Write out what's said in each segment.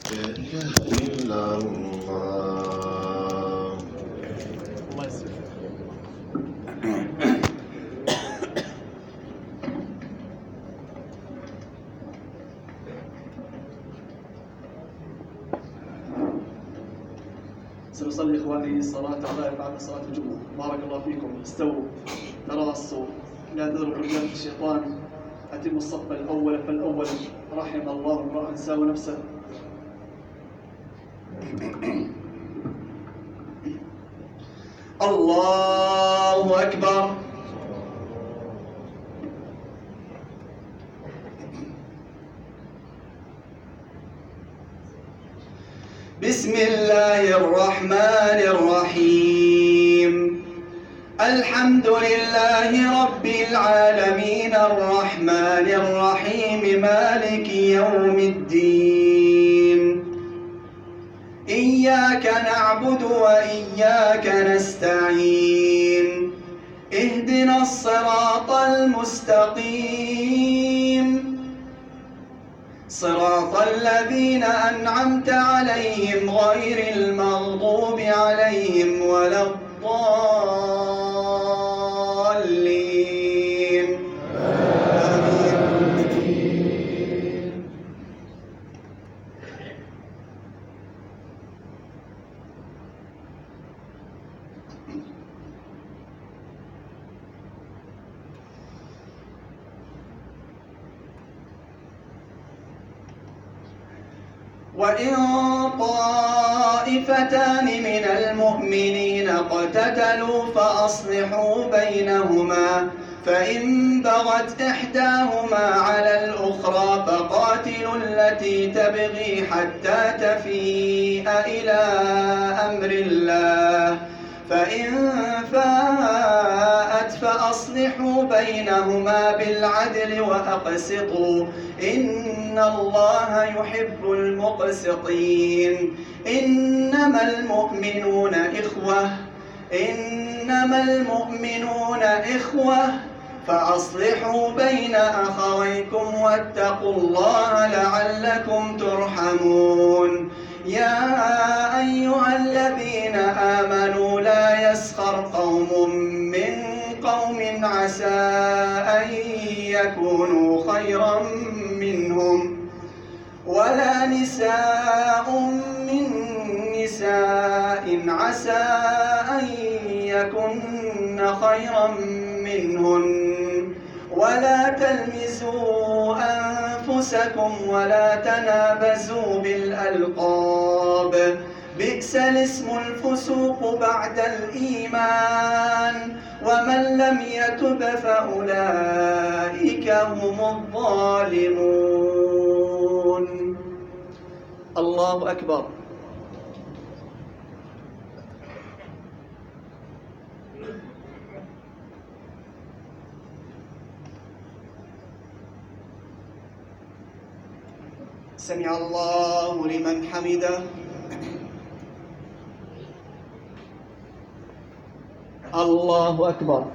إلا الله. الله يسلمك. سنصلي إخواني صلاة الغائب بعد صلاة الجمعة. بارك الله فيكم. استووا تراصوا لا تضربوا رجال الشيطان. أتموا الصف الأول فالأول. رحم الله امرأ ساوى نفسه. الله أكبر. بسم الله الرحمن الرحيم. الحمد لله رب العالمين الرحمن الرحيم مالك يوم الدين. إياك نعبد وإياك نستعين. اهدنا الصراط المستقيم صراط الذين أنعمت عليهم غير المغضوب عليهم ولا الضالين. آمين. وإن طائفتان من المؤمنين اقتتلوا فأصلحوا بينهما فإن بغت إحداهما على الأخرى فقاتلوا التي تبغي حتى تفيء إلى أمر الله فإن فاءت فأصلحوا بينهما بالعدل وأقسطوا إن الله يحب المقسطين. إنما المؤمنون إخوة فأصلحوا بين أخويكم واتقوا الله لعلكم ترحمون. يا أيها الذين آمنوا لا يسخر قوم من قوم عسى أن يكونوا خيرا منهم ولا نساء من نساء عسى أن يكن خيرا منهن ولا تلمزوا أنفسكم ولا تنابزوا بالألقاب بئس الاسم الفسوق بعد الإيمان ومن لم يتب فأولئك هم الظالمون. الله أكبر. سمع الله لمن حمده. الله أكبر.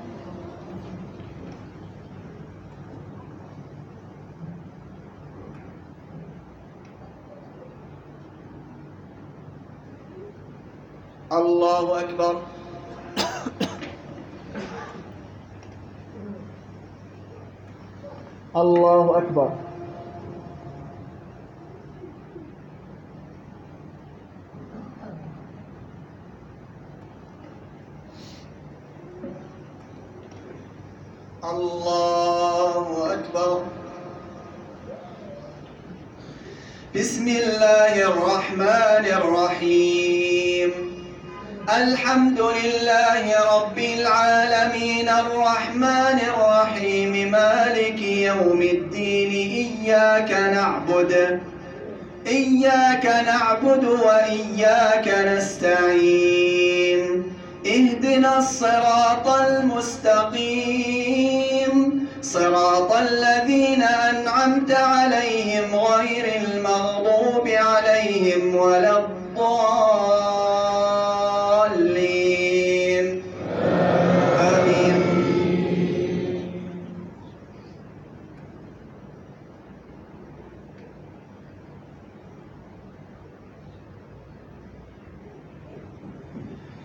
الله أكبر. الله أكبر. الله أكبر. بسم الله الرحمن الرحيم. الحمد لله رب العالمين الرحمن الرحيم مالك يوم الدين. إياك نعبد وإياك نستعين. اهدنا الصراط المستقيم صراط الذين أنعمت عليهم غير المغضوب عليهم ولا الضالين. آمين.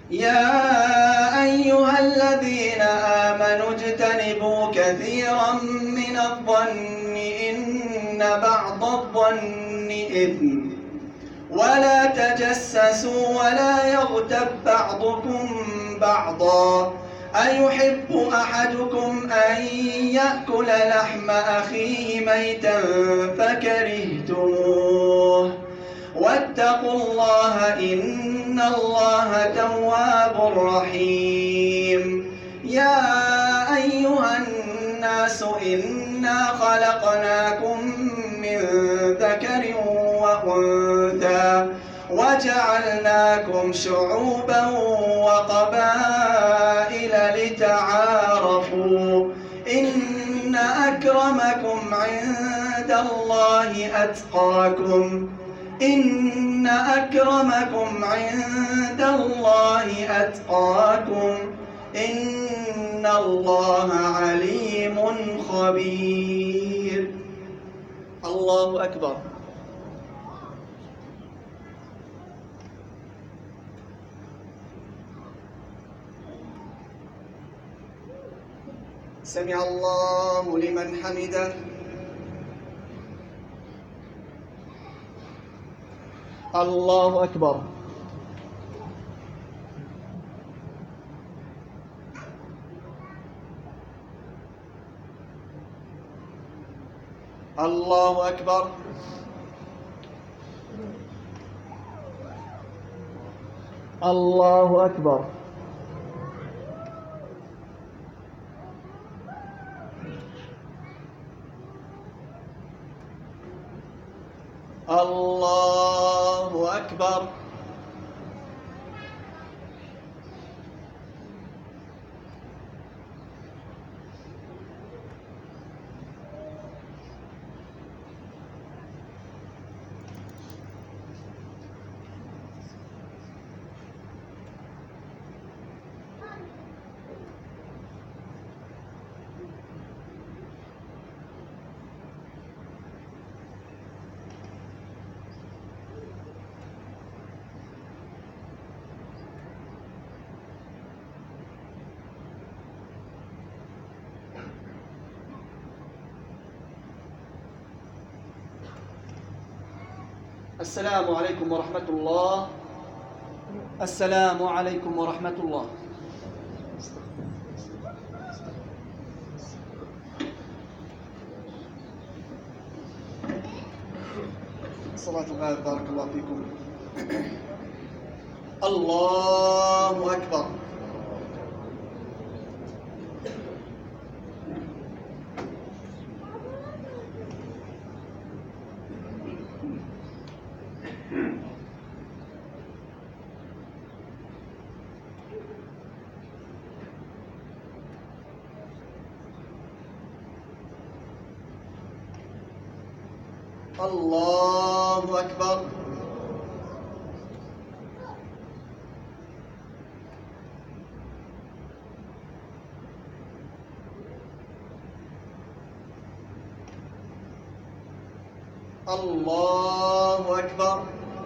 يا أيها الذين آمنوا اجتنبوا كثيرا من الظن إن بعض الظن إثم ولا تجسسوا ولا يغتب بعضكم بعضا أيحب أحدكم أن يأكل لحم أخيه ميتا فكرهتموه واتقوا الله إن الله تواب رحيم. يا أيها الناس إنا خلقناكم من ذكر وأنثى وجعلناكم شعوبا وقبائل لتعارفوا إن أكرمكم عند الله أتقاكم إن أكرمكم عند الله أتقاكم إن الله عليم خبير. الله أكبر. سمع الله لمن حمده. الله أكبر. الله أكبر. الله أكبر. الله أكبر. السلام عليكم ورحمة الله. السلام عليكم ورحمة الله. صلاة الغائب بارك الله فيكم. الله أكبر. الله أكبر. الله أكبر.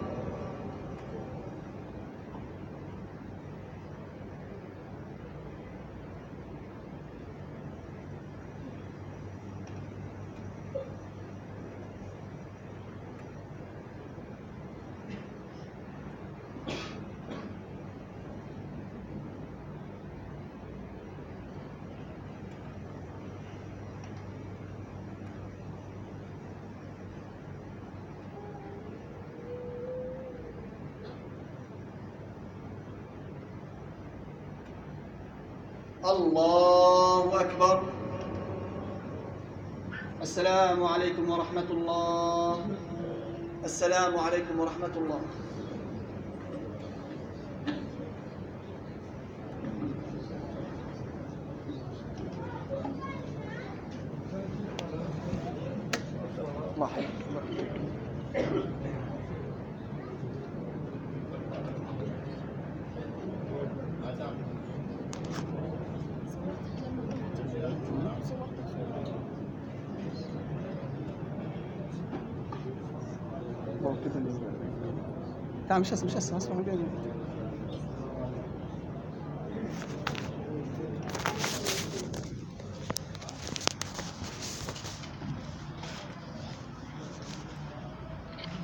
الله أكبر. السلام عليكم ورحمة الله. السلام عليكم ورحمة الله. الله يحفظك. تعال مش هسه اسمع بيني.